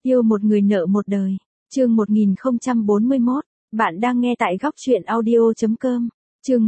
Yêu một người nợ một đời. Chương 1041, bạn đang nghe tại góc truyện audio.com. Chương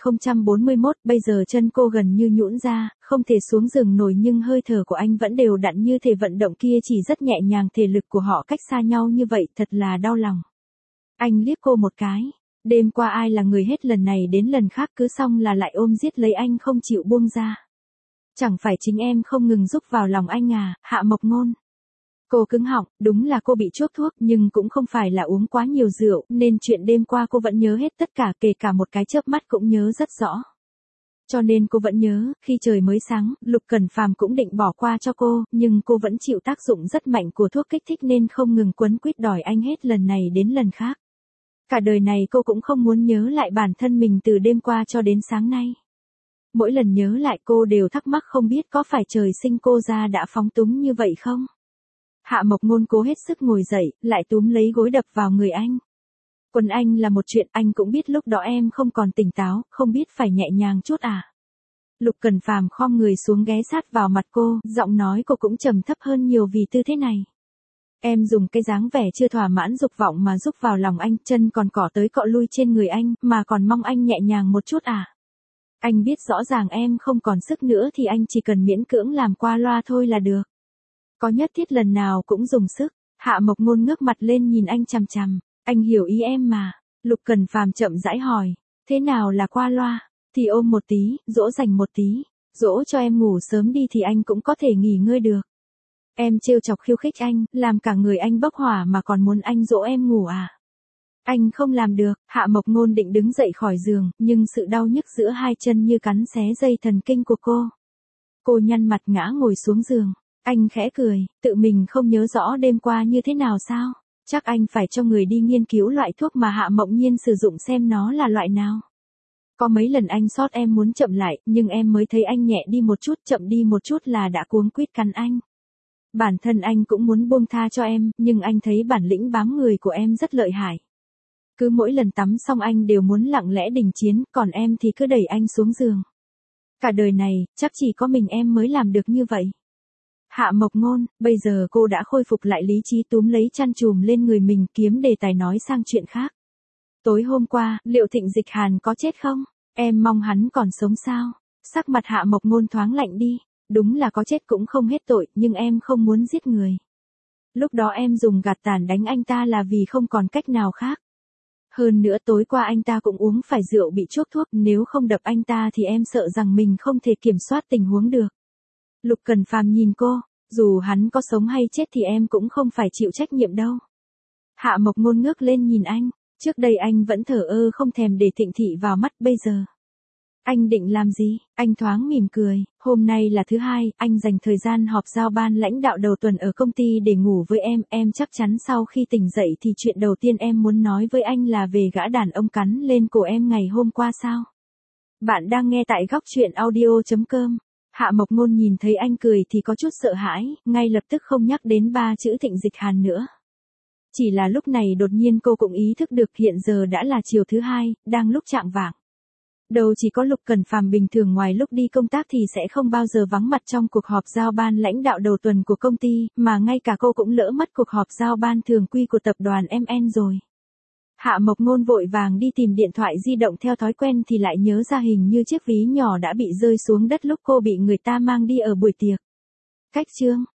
1041, bây giờ chân cô gần như nhũn ra, không thể xuống giường nổi nhưng hơi thở của anh vẫn đều đặn như thể vận động kia chỉ rất nhẹ nhàng, thể lực của họ cách xa nhau như vậy thật là đau lòng. Anh liếc cô một cái, đêm qua ai là người hết lần này đến lần khác cứ xong là lại ôm giết lấy anh không chịu buông ra. Chẳng phải chính em không ngừng rúc vào lòng anh à, Hạ Mộc Ngôn. Cô cứng họng, đúng là cô bị chuốc thuốc nhưng cũng không phải là uống quá nhiều rượu nên chuyện đêm qua cô vẫn nhớ hết tất cả, kể cả một cái chớp mắt cũng nhớ rất rõ. Cho nên cô vẫn nhớ, khi trời mới sáng, Lục Cẩn Phàm cũng định bỏ qua cho cô, nhưng cô vẫn chịu tác dụng rất mạnh của thuốc kích thích nên không ngừng quấn quýt đòi anh hết lần này đến lần khác. Cả đời này cô cũng không muốn nhớ lại bản thân mình từ đêm qua cho đến sáng nay. Mỗi lần nhớ lại cô đều thắc mắc không biết có phải trời sinh cô ra đã phóng túng như vậy không? Hạ Mộc Ngôn cố hết sức ngồi dậy, lại túm lấy gối đập vào người anh. Quần anh là một chuyện, anh cũng biết lúc đó em không còn tỉnh táo, không biết phải nhẹ nhàng chút à. Lục Cẩn Phàm khom người xuống ghé sát vào mặt cô, giọng nói cô cũng trầm thấp hơn nhiều vì tư thế này. Em dùng cái dáng vẻ chưa thỏa mãn dục vọng mà rúc vào lòng anh, chân còn cọ tới cọ lui trên người anh, mà còn mong anh nhẹ nhàng một chút à. Anh biết rõ ràng em không còn sức nữa thì anh chỉ cần miễn cưỡng làm qua loa thôi là được. Có nhất thiết lần nào cũng dùng sức. Hạ Mộc Ngôn ngước mặt lên nhìn anh chằm chằm. Anh hiểu ý em mà. Lục Cẩn Phàm chậm rãi hỏi. Thế nào là qua loa? Thì ôm một tí, dỗ dành một tí. Dỗ cho em ngủ sớm đi thì anh cũng có thể nghỉ ngơi được. Em trêu chọc khiêu khích anh, làm cả người anh bốc hỏa mà còn muốn anh dỗ em ngủ à? Anh không làm được. Hạ Mộc Ngôn định đứng dậy khỏi giường, nhưng sự đau nhức giữa hai chân như cắn xé dây thần kinh của cô. Cô nhăn mặt ngã ngồi xuống giường. Anh khẽ cười, tự mình không nhớ rõ đêm qua như thế nào sao? Chắc anh phải cho người đi nghiên cứu loại thuốc mà Hạ Mộng Nhiên sử dụng xem nó là loại nào. Có mấy lần anh sót em muốn chậm lại, nhưng em mới thấy anh nhẹ đi một chút, chậm đi một chút là đã cuống quýt cắn anh. Bản thân anh cũng muốn buông tha cho em, nhưng anh thấy bản lĩnh bám người của em rất lợi hại. Cứ mỗi lần tắm xong anh đều muốn lặng lẽ đình chiến, còn em thì cứ đẩy anh xuống giường. Cả đời này, chắc chỉ có mình em mới làm được như vậy. Hạ Mộc Ngôn, bây giờ cô đã khôi phục lại lý trí, túm lấy chăn chùm lên người mình, kiếm đề tài nói sang chuyện khác. Tối hôm qua, liệu Thịnh Dịch Hàn có chết không? Em mong hắn còn sống sao? Sắc mặt Hạ Mộc Ngôn thoáng lạnh đi. Đúng là có chết cũng không hết tội, nhưng em không muốn giết người. Lúc đó em dùng gạt tàn đánh anh ta là vì không còn cách nào khác. Hơn nữa tối qua anh ta cũng uống phải rượu bị chuốc thuốc, nếu không đập anh ta thì em sợ rằng mình không thể kiểm soát tình huống được. Lục Cẩn Phàm nhìn cô, dù hắn có sống hay chết thì em cũng không phải chịu trách nhiệm đâu. Hạ Mộc Ngôn ngước lên nhìn anh, trước đây anh vẫn thờ ơ không thèm để Thịnh Thị vào mắt, bây giờ anh định làm gì? Anh thoáng mỉm cười, hôm nay là thứ hai, anh dành thời gian họp giao ban lãnh đạo đầu tuần ở công ty để ngủ với em chắc chắn sau khi tỉnh dậy thì chuyện đầu tiên em muốn nói với anh là về gã đàn ông cắn lên cổ em ngày hôm qua sao? Bạn đang nghe tại góc truyện audio.com. Hạ Mộc Ngôn nhìn thấy anh cười thì có chút sợ hãi, ngay lập tức không nhắc đến ba chữ Thịnh Dịch Hàn nữa. Chỉ là lúc này đột nhiên cô cũng ý thức được hiện giờ đã là chiều thứ hai, đang lúc chạng vạng. Đâu chỉ có Lục Cẩn Phàm bình thường ngoài lúc đi công tác thì sẽ không bao giờ vắng mặt trong cuộc họp giao ban lãnh đạo đầu tuần của công ty, mà ngay cả cô cũng lỡ mất cuộc họp giao ban thường quy của tập đoàn MN rồi. Hạ Mộc Ngôn vội vàng đi tìm điện thoại di động theo thói quen thì lại nhớ ra hình như chiếc ví nhỏ đã bị rơi xuống đất lúc cô bị người ta mang đi ở buổi tiệc. Cách chương